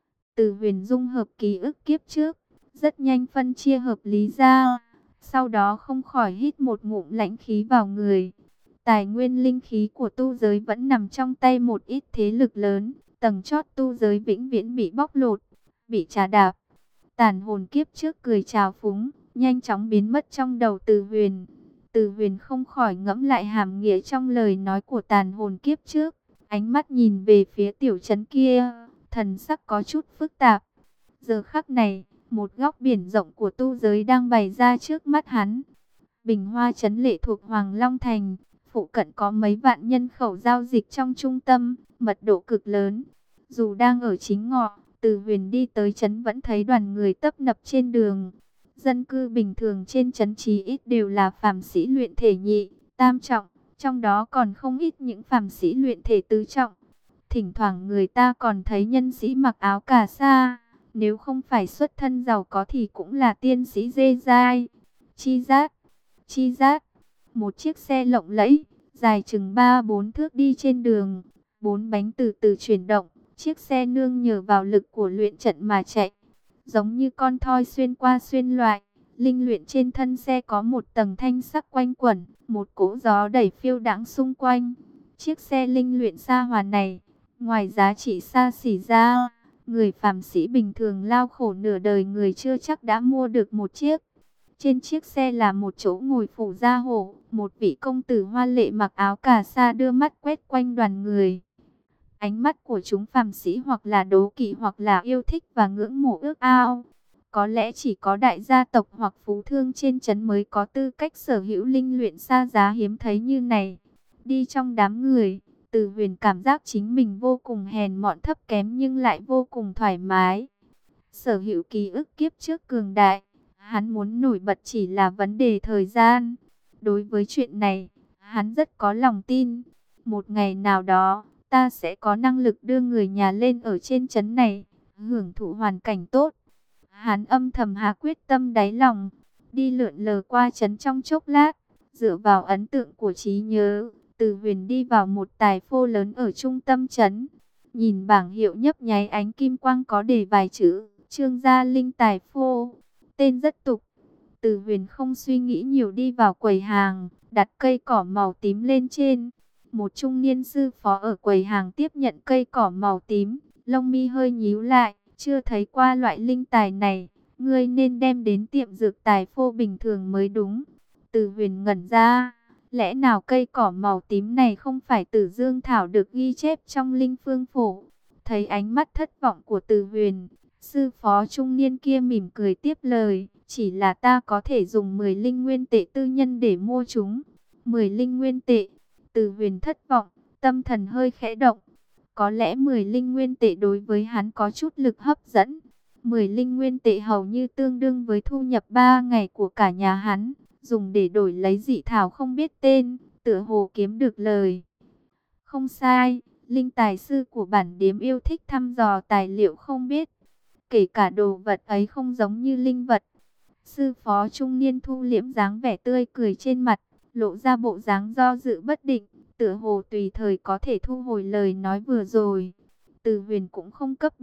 Từ Huyền dung hợp ký ức kiếp trước, rất nhanh phân chia hợp lý ra, sau đó không khỏi hít một ngụm lãnh khí vào người. Tài nguyên linh khí của tu giới vẫn nằm trong tay một ít thế lực lớn, tầng chót tu giới vĩnh viễn bị bóc lột, bị trà đạp. Tàn hồn kiếp trước cười trào phúng, nhanh chóng biến mất trong đầu Từ Huyền. Từ Huyền không khỏi ngẫm lại hàm nghĩa trong lời nói của tàn hồn kiếp trước, ánh mắt nhìn về phía tiểu trấn kia, thần sắc có chút phức tạp. Giờ khắc này, một góc biển rộng của tu giới đang bày ra trước mắt hắn. Bình Hoa trấn lệ thuộc Hoàng Long Thành, phụ cận có mấy vạn nhân khẩu giao dịch trong trung tâm, mật độ cực lớn. Dù đang ở chính ngọ, Từ Huyền đi tới trấn vẫn thấy đoàn người tấp nập trên đường. Dân cư bình thường trên trấn chí ít đều là phàm sĩ luyện thể nhị, tam trọng, trong đó còn không ít những phàm sĩ luyện thể tứ trọng. Thỉnh thoảng người ta còn thấy nhân sĩ mặc áo cà sa, nếu không phải xuất thân giàu có thì cũng là tiên sĩ dê dai. Chi rát, chi rát, một chiếc xe lộng lẫy, dài chừng ba bốn thước đi trên đường, bốn bánh từ từ chuyển động, chiếc xe nương nhờ vào lực của luyện trận mà chạy, giống như con thoi xuyên qua xuyên loại. Linh luyện trên thân xe có một tầng thanh sắc quanh quẩn, một cỗ gió đẩy phiêu đãng xung quanh. Chiếc xe linh luyện xa hòa này, ngoài giá trị xa xỉ ra, người phàm sĩ bình thường lao khổ nửa đời người chưa chắc đã mua được một chiếc. Trên chiếc xe là một chỗ ngồi phủ da hổ, một vị công tử hoa lệ mặc áo cà sa đưa mắt quét quanh đoàn người. Ánh mắt của chúng phàm sĩ hoặc là đố kỵ hoặc là yêu thích và ngưỡng mộ ước ao. Có lẽ chỉ có đại gia tộc hoặc phú thương trên trấn mới có tư cách sở hữu linh luyện xa giá hiếm thấy như này. Đi trong đám người, Từ Huyền cảm giác chính mình vô cùng hèn mọn thấp kém nhưng lại vô cùng thoải mái. Sở hữu ký ức kiếp trước cường đại, hắn muốn nổi bật chỉ là vấn đề thời gian. Đối với chuyện này, hắn rất có lòng tin. Một ngày nào đó, ta sẽ có năng lực đưa người nhà lên ở trên trấn này, hưởng thụ hoàn cảnh tốt. Hắn âm thầm hạ quyết tâm đáy lòng, đi lượn lờ qua trấn trong chốc lát, dựa vào ấn tượng của trí nhớ, Từ Huyền đi vào một tài phô lớn ở trung tâm trấn. Nhìn bảng hiệu nhấp nháy ánh kim quang có đề vài chữ, Trương Gia Linh Tài Phô, tên rất tục. Từ Huyền không suy nghĩ nhiều đi vào quầy hàng, đặt cây cỏ màu tím lên trên. Một trung niên sư phó ở quầy hàng tiếp nhận cây cỏ màu tím, lông mi hơi nhíu lại, chưa thấy qua loại linh tài này, ngươi nên đem đến tiệm dược tài phô bình thường mới đúng. Từ Huyền ngẩn ra, lẽ nào cây cỏ màu tím này không phải Tử Dương Thảo được ghi chép trong Linh Phương Phổ? Thấy ánh mắt thất vọng của Từ Huyền, sư phó trung niên kia mỉm cười tiếp lời, chỉ là ta có thể dùng mười linh nguyên tệ tư nhân để mua chúng. mười linh nguyên tệ. Từ Huyền thất vọng, tâm thần hơi khẽ động. Có lẽ mười linh nguyên tệ đối với hắn có chút lực hấp dẫn. mười linh nguyên tệ hầu như tương đương với thu nhập ba ngày của cả nhà hắn, dùng để đổi lấy dị thảo không biết tên, tựa hồ kiếm được lời. Không sai, linh tài sư của bản điếm yêu thích thăm dò tài liệu không biết, kể cả đồ vật ấy không giống như linh vật. Sư phó trung niên thu liễm dáng vẻ tươi cười trên mặt, lộ ra bộ dáng do dự bất định, tựa hồ tùy thời có thể thu hồi lời nói vừa rồi. Từ Huyền cũng không cấp bách,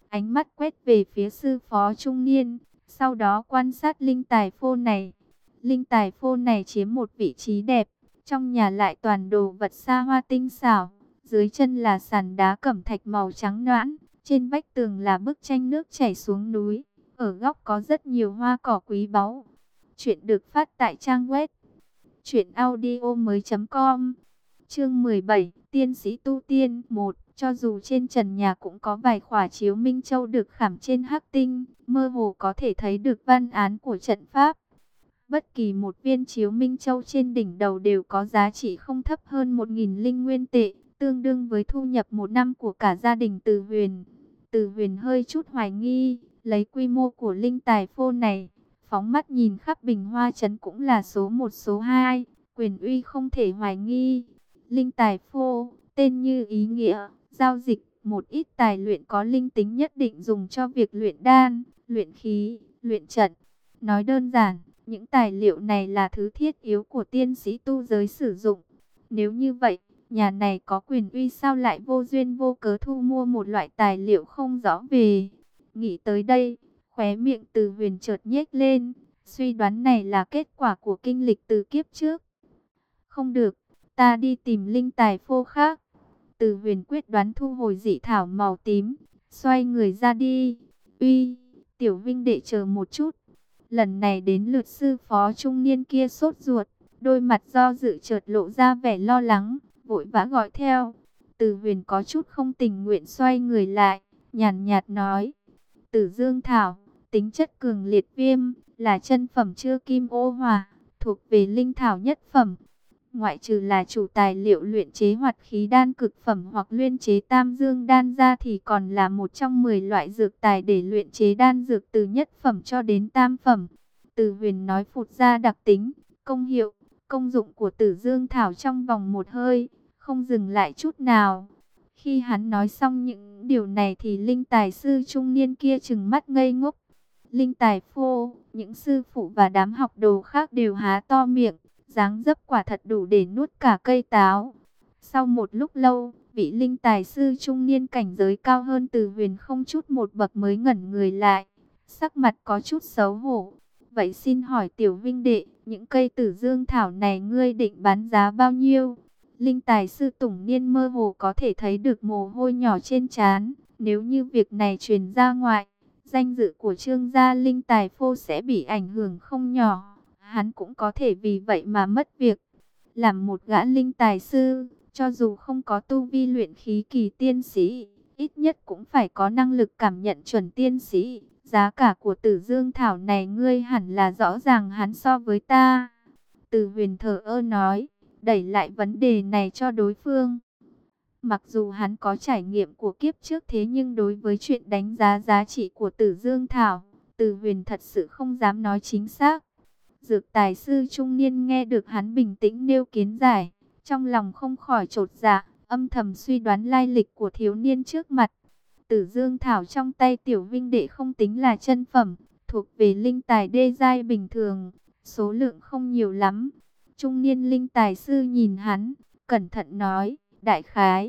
ánh mắt quét về phía sư phó trung niên, sau đó quan sát linh tài phô này. Linh tài phô này chiếm một vị trí đẹp, trong nhà lại toàn đồ vật xa hoa tinh xảo, dưới chân là sàn đá cẩm thạch màu trắng nõn, trên vách tường là bức tranh nước chảy xuống núi, ở góc có rất nhiều hoa cỏ quý báu. Chuyện được phát tại trang web truyện audio mới.com. Chương mười bảy, Tiên sĩ tu tiên. Một, cho dù trên trần nhà cũng có vài khỏa chiếu minh châu được khảm trên hắc tinh, mơ hồ có thể thấy được văn án của trận pháp. Bất kỳ một viên chiếu minh châu trên đỉnh đầu đều có giá trị không thấp hơn một nghìn linh nguyên tệ, tương đương với thu nhập một năm của cả gia đình Từ Huyền. Từ Huyền hơi chút hoài nghi, lấy quy mô của linh tài phô này, phóng mắt nhìn khắp Bình Hoa trấn cũng là số một số hai, quyền uy không thể hoài nghi. Linh tài phô, tên như ý nghĩa, giao dịch một ít tài luyện có linh tính nhất định dùng cho việc luyện đan, luyện khí, luyện trận. Nói đơn giản, những tài liệu này là thứ thiết yếu của tiên sĩ tu giới sử dụng. Nếu như vậy, nhà này có quyền uy sao lại vô duyên vô cớ thu mua một loại tài liệu không rõ về. Nghĩ tới đây, khóe miệng Từ Huyền chợt nhếch lên, suy đoán này là kết quả của kinh lịch từ kiếp trước. Không được, ta đi tìm linh tài phô khác. Từ Huyền quyết đoán thu hồi dị thảo màu tím, xoay người ra đi. Uy, tiểu vinh đệ chờ một chút. Lần này đến lượt sư phó trung niên kia sốt ruột, đôi mặt do dự chợt lộ ra vẻ lo lắng, vội vã gọi theo. Từ Huyền có chút không tình nguyện xoay người lại, nhàn nhạt nói: Tử Dương thảo, tính chất cường liệt viêm, là chân phẩm chưa kim ô hỏa, thuộc về linh thảo nhất phẩm. Ngoại trừ là chủ tài liệu luyện chế hoạt khí đan cực phẩm hoặc luyện chế tam dương đan ra thì còn là một trong mười loại dược tài để luyện chế đan dược từ nhất phẩm cho đến tam phẩm. Từ Huyền nói phụt ra đặc tính, công hiệu, công dụng của Tử Dương thảo trong vòng một hơi, không dừng lại chút nào. Khi hắn nói xong những điều này thì linh tài sư trung niên kia trừng mắt ngây ngốc. Linh tài phô, những sư phụ và đám học đồ khác đều há to miệng, dáng dấp quả thật đủ để nuốt cả cây táo. Sau một lúc lâu, vị linh tài sư trung niên cảnh giới cao hơn Từ Huyền không chút một bậc mới ngẩn người lại, sắc mặt có chút xấu hổ. Vậy xin hỏi tiểu vinh đệ, những cây Tử Dương thảo này ngươi định bán giá bao nhiêu? Linh tài sư Tùng Niên mơ hồ có thể thấy được mồ hôi nhỏ trên trán. Nếu như việc này truyền ra ngoài, danh dự của Trương gia linh tài phô sẽ bị ảnh hưởng không nhỏ. Hắn cũng có thể vì vậy mà mất việc. Làm một gã linh tài sư, cho dù không có tu vi luyện khí kỳ tiên sĩ, ít nhất cũng phải có năng lực cảm nhận chuẩn tiên sĩ. Giá cả của Tử Dương thảo này ngươi hẳn là rõ ràng hắn so với ta. Từ Huyền thờ ơ nói, đẩy lại vấn đề này cho đối phương. Mặc dù hắn có trải nghiệm của kiếp trước thế nhưng đối với chuyện đánh giá giá trị của Tử Dương thảo, Từ Huyền thật sự không dám nói chính xác. Dược tài sư trung niên nghe được hắn bình tĩnh nêu kiến giải, trong lòng không khỏi chột dạ, âm thầm suy đoán lai lịch của thiếu niên trước mặt. Tử Dương thảo trong tay tiểu vinh đệ không tính là chân phẩm, thuộc về linh tài đê giai bình thường, số lượng không nhiều lắm. Trung niên linh tài sư nhìn hắn, cẩn thận nói, đại khái,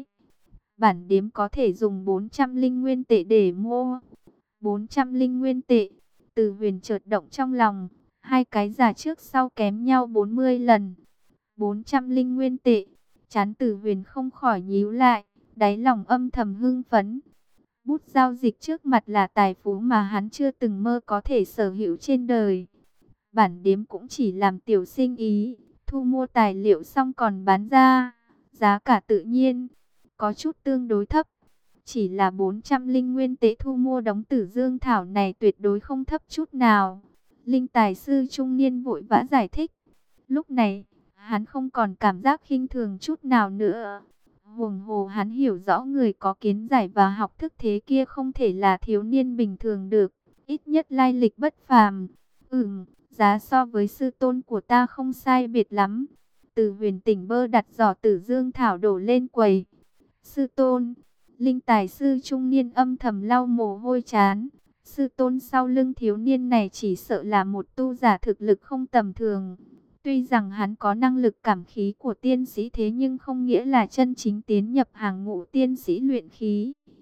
bản điếm có thể dùng bốn trăm linh nguyên tệ để mua. bốn trăm linh nguyên tệ, Từ Huyền chợt động trong lòng, hai cái giả trước sau kém nhau bốn mươi lần. bốn trăm linh nguyên tệ, trán Từ Huyền không khỏi nhíu lại, đáy lòng âm thầm hưng phấn. Bút giao dịch trước mặt là tài phú mà hắn chưa từng mơ có thể sở hữu trên đời. Bản điếm cũng chỉ làm tiểu sinh ý, thu mua tài liệu xong còn bán ra, giá cả tự nhiên có chút tương đối thấp. Chỉ là bốn trăm linh nguyên tế thu mua đống Tử Dương thảo này tuyệt đối không thấp chút nào. Linh tài sư trung niên vội vã giải thích. Lúc này, hắn không còn cảm giác khinh thường chút nào nữa. Huống hồ hắn hiểu rõ người có kiến giải và học thức thế kia không thể là thiếu niên bình thường được, ít nhất lai lịch bất phàm. Ừm, giá so với sư tôn của ta không sai biệt lắm. Từ Huyền tỉnh bơ đặt giỏ Tử Dương thảo đổ lên quầy. Sư tôn, linh tài sư trung niên âm thầm lau mồ hôi chán. Sư tôn sau lưng thiếu niên này chỉ sợ là một tu giả thực lực không tầm thường. Tuy rằng hắn có năng lực cảm khí của tiên sĩ thế nhưng không nghĩa là chân chính tiến nhập hàng ngũ tiên sĩ luyện khí.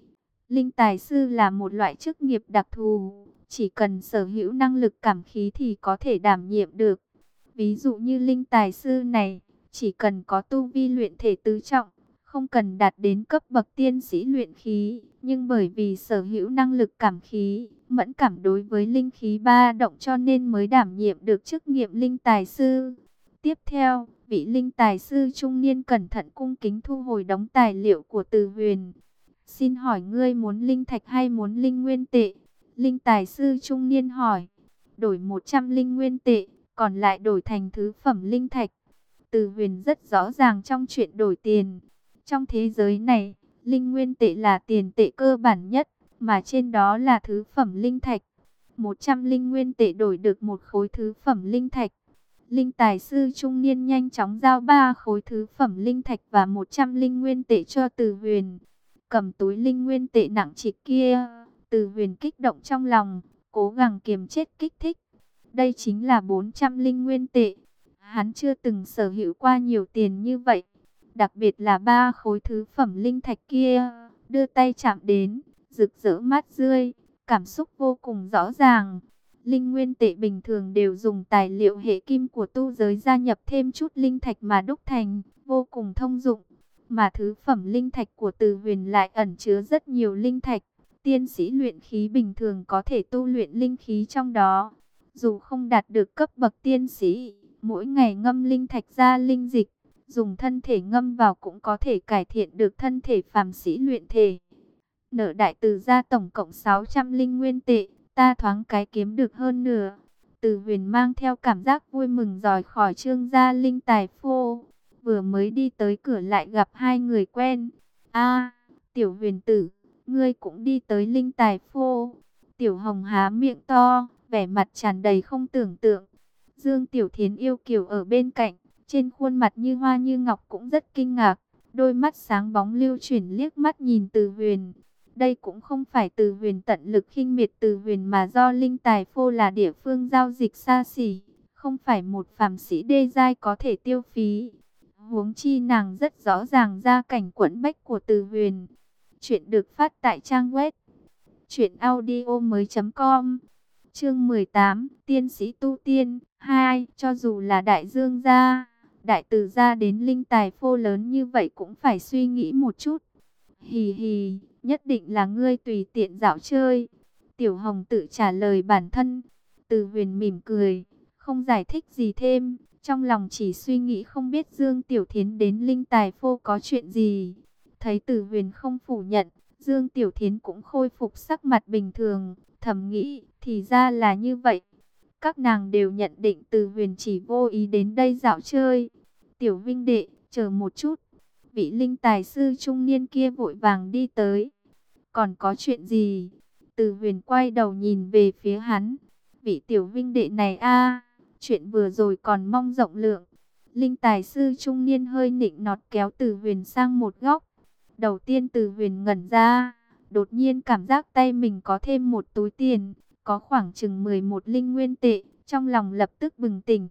Linh tài sư là một loại chức nghiệp đặc thù, chỉ cần sở hữu năng lực cảm khí thì có thể đảm nhiệm được. Ví dụ như linh tài sư này, chỉ cần có tu vi luyện thể tứ trọng, không cần đạt đến cấp bậc tiên sĩ luyện khí, nhưng bởi vì sở hữu năng lực cảm khí, mẫn cảm đối với linh khí ba động cho nên mới đảm nhiệm được chức nghiệp linh tài sư. Tiếp theo, vị linh tài sư trung niên cẩn thận cung kính thu hồi đống tài liệu của Từ Huyền. Xin hỏi ngươi muốn linh thạch hay muốn linh nguyên tệ? Linh tài sư trung niên hỏi. Đổi một trăm linh nguyên tệ, còn lại đổi thành thứ phẩm linh thạch. Từ Huyền rất rõ ràng trong chuyện đổi tiền. Trong thế giới này, linh nguyên tệ là tiền tệ cơ bản nhất, mà trên đó là thứ phẩm linh thạch. một trăm linh nguyên tệ đổi được một khối thứ phẩm linh thạch. Linh tài sư trung niên nhanh chóng giao ba khối thứ phẩm linh thạch và một trăm linh nguyên tệ cho Từ Huyền. Cầm túi linh nguyên tệ nặng trịch kia, Từ Huyền kích động trong lòng, cố gắng kiềm chết kích thích. Đây chính là bốn trăm linh nguyên tệ. Hắn chưa từng sở hữu qua nhiều tiền như vậy. Đặc biệt là ba khối thứ phẩm linh thạch kia, đưa tay chạm đến, rực rỡ mát rượi, cảm xúc vô cùng rõ ràng. Linh nguyên tệ bình thường đều dùng tài liệu hệ kim của tu giới gia nhập thêm chút linh thạch mà đúc thành, vô cùng thông dụng. Mà thứ phẩm linh thạch của Từ Huyền lại ẩn chứa rất nhiều linh thạch. Tiên sĩ luyện khí bình thường có thể tu luyện linh khí trong đó. Dù không đạt được cấp bậc tiên sĩ, mỗi ngày ngâm linh thạch ra linh dịch, dùng thân thể ngâm vào cũng có thể cải thiện được thân thể phàm sĩ luyện thể. Nợ đại từ ra tổng cộng sáu trăm linh nguyên tệ, ta thoáng cái kiếm được hơn nửa. Từ Huyền mang theo cảm giác vui mừng rời khỏi Trương gia linh tài phô. Vừa mới đi tới cửa lại gặp hai người quen. A, Tiểu Huyền tử, ngươi cũng đi tới linh tài phô. Tiểu Hồng há miệng to, vẻ mặt tràn đầy không tưởng tượng. Dương Tiểu Thiến yêu kiều ở bên cạnh, trên khuôn mặt như hoa như ngọc cũng rất kinh ngạc. Đôi mắt sáng bóng lưu chuyển liếc mắt nhìn Từ Huyền. Đây cũng không phải Từ Huyền tận lực khinh miệt Từ Huyền mà do linh tài phô là địa phương giao dịch xa xỉ, không phải một phàm sĩ đê giai có thể tiêu phí. Huống chi nàng rất rõ ràng gia cảnh quẫn bách của Từ Huyền. Chuyện được phát tại trang web truyện audio mới chấm com. Chương mười tám, Tiên sĩ tu tiên hai. Cho dù là đại dương gia, đại từ gia đến linh tài phô lớn như vậy cũng phải suy nghĩ một chút. Hì hì, nhất định là ngươi tùy tiện dạo chơi. Tiểu Hồng tự trả lời bản thân. Từ Huyền mỉm cười, không giải thích gì thêm. Trong lòng chỉ suy nghĩ không biết Dương Tiểu Thiến đến linh tài phô có chuyện gì. Thấy Từ Huyền không phủ nhận, Dương Tiểu Thiến cũng khôi phục sắc mặt bình thường. Thầm nghĩ, thì ra là như vậy. Các nàng đều nhận định Từ Huyền chỉ vô ý đến đây dạo chơi. Tiểu Vinh đệ, chờ một chút. Vị linh tài sư trung niên kia vội vàng đi tới. Còn có chuyện gì? Từ Huyền quay đầu nhìn về phía hắn. Vị tiểu Vinh đệ này a, chuyện vừa rồi còn mong rộng lượng. Linh tài sư trung niên hơi nịnh nọt kéo Từ Huyền sang một góc. Đầu tiên Từ Huyền ngẩn ra, đột nhiên cảm giác tay mình có thêm một túi tiền, có khoảng chừng mười một linh nguyên tệ, trong lòng lập tức bừng tỉnh.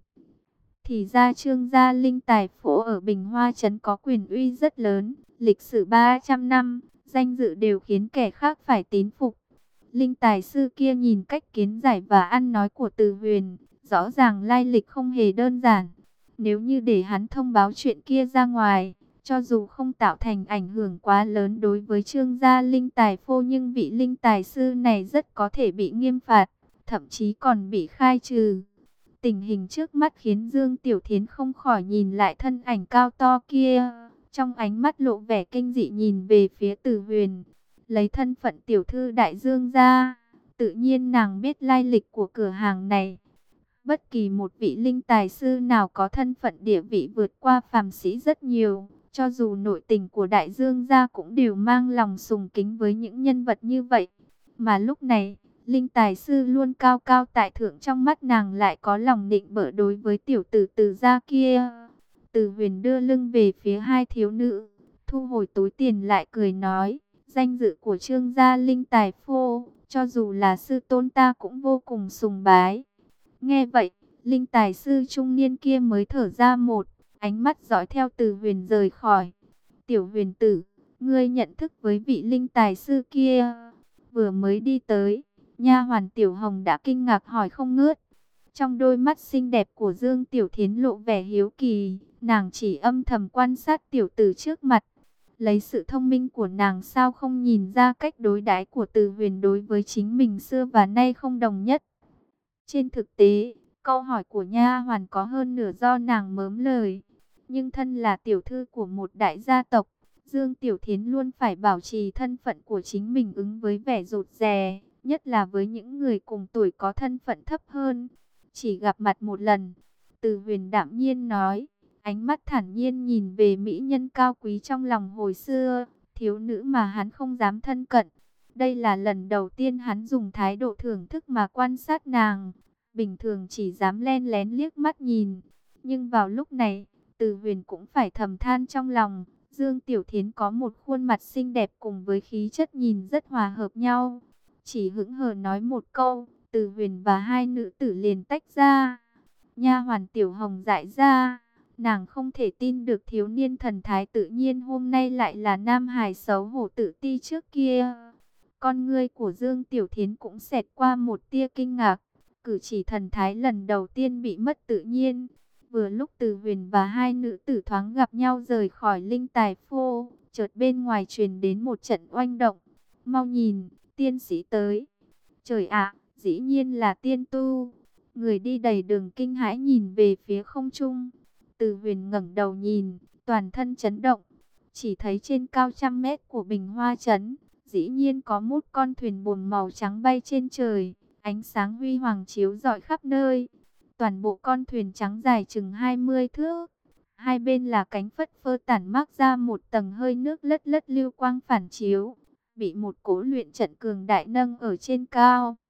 Thì ra Trương gia linh tài phổ ở Bình Hoa Trấn có quyền uy rất lớn, lịch sử ba trăm năm, danh dự đều khiến kẻ khác phải tín phục. Linh tài sư kia nhìn cách kiến giải và ăn nói của Từ Huyền, rõ ràng lai lịch không hề đơn giản. Nếu như để hắn thông báo chuyện kia ra ngoài, cho dù không tạo thành ảnh hưởng quá lớn đối với Trương gia linh tài phô, nhưng vị linh tài sư này rất có thể bị nghiêm phạt, thậm chí còn bị khai trừ. Tình hình trước mắt khiến Dương Tiểu Thiến không khỏi nhìn lại thân ảnh cao to kia, trong ánh mắt lộ vẻ kinh dị nhìn về phía Từ Huyền. Lấy thân phận tiểu thư đại dương ra, tự nhiên nàng biết lai lịch của cửa hàng này. Bất kỳ một vị linh tài sư nào có thân phận địa vị vượt qua phàm sĩ rất nhiều, cho dù nội tình của đại dương gia cũng đều mang lòng sùng kính với những nhân vật như vậy. Mà lúc này, linh tài sư luôn cao cao tại thượng trong mắt nàng lại có lòng nịnh bợ đối với tiểu tử Từ gia kia. Từ Huyền đưa lưng về phía hai thiếu nữ, thu hồi túi tiền lại cười nói, danh dự của Trương gia linh tài phô, cho dù là sư tôn ta cũng vô cùng sùng bái. Nghe vậy, linh tài sư trung niên kia mới thở ra một, ánh mắt dõi theo Từ Huyền rời khỏi. Tiểu Huyền tử, ngươi nhận thức với vị linh tài sư kia? Vừa mới đi tới, nha hoàn Tiểu Hồng đã kinh ngạc hỏi không ngớt. Trong đôi mắt xinh đẹp của Dương Tiểu Thiến lộ vẻ hiếu kỳ, nàng chỉ âm thầm quan sát tiểu tử trước mặt. Lấy sự thông minh của nàng sao không nhìn ra cách đối đãi của Từ Huyền đối với chính mình xưa và nay không đồng nhất. Trên thực tế, câu hỏi của nha hoàn có hơn nửa do nàng mớm lời. Nhưng thân là tiểu thư của một đại gia tộc, Dương Tiểu Thiến luôn phải bảo trì thân phận của chính mình ứng với vẻ rụt rè, nhất là với những người cùng tuổi có thân phận thấp hơn. Chỉ gặp mặt một lần, Từ Huyền đạm nhiên nói, ánh mắt thản nhiên nhìn về mỹ nhân cao quý trong lòng hồi xưa, thiếu nữ mà hắn không dám thân cận. Đây là lần đầu tiên hắn dùng thái độ thưởng thức mà quan sát nàng, bình thường chỉ dám len lén liếc mắt nhìn. Nhưng vào lúc này, Từ Huyền cũng phải thầm than trong lòng, Dương Tiểu Thiến có một khuôn mặt xinh đẹp cùng với khí chất nhìn rất hòa hợp nhau. Chỉ hững hờ nói một câu, Từ Huyền và hai nữ tử liền tách ra. Nha hoàn Tiểu Hồng dại ra, nàng không thể tin được thiếu niên thần thái tự nhiên hôm nay lại là nam hài xấu hổ tự ti trước kia. Con ngươi của Dương Tiểu Thiến cũng xẹt qua một tia kinh ngạc, cử chỉ thần thái lần đầu tiên bị mất tự nhiên. Vừa lúc Từ Huyền và hai nữ tử thoáng gặp nhau rời khỏi linh tài phô, chợt bên ngoài truyền đến một trận oanh động. Mau nhìn, tiên sĩ tới. Trời ạ, dĩ nhiên là tiên tu. Người đi đầy đường kinh hãi nhìn về phía không trung. Từ Huyền ngẩng đầu nhìn, toàn thân chấn động. Chỉ thấy trên cao trăm mét của Bình Hoa Trấn, dĩ nhiên có một con thuyền buồm màu trắng bay trên trời, ánh sáng huy hoàng chiếu rọi khắp nơi. Toàn bộ con thuyền trắng dài chừng hai mươi thước, hai bên là cánh phất phơ tản mát ra một tầng hơi nước lất lất lưu quang phản chiếu, bị một cỗ luyện trận cường đại nâng ở trên cao.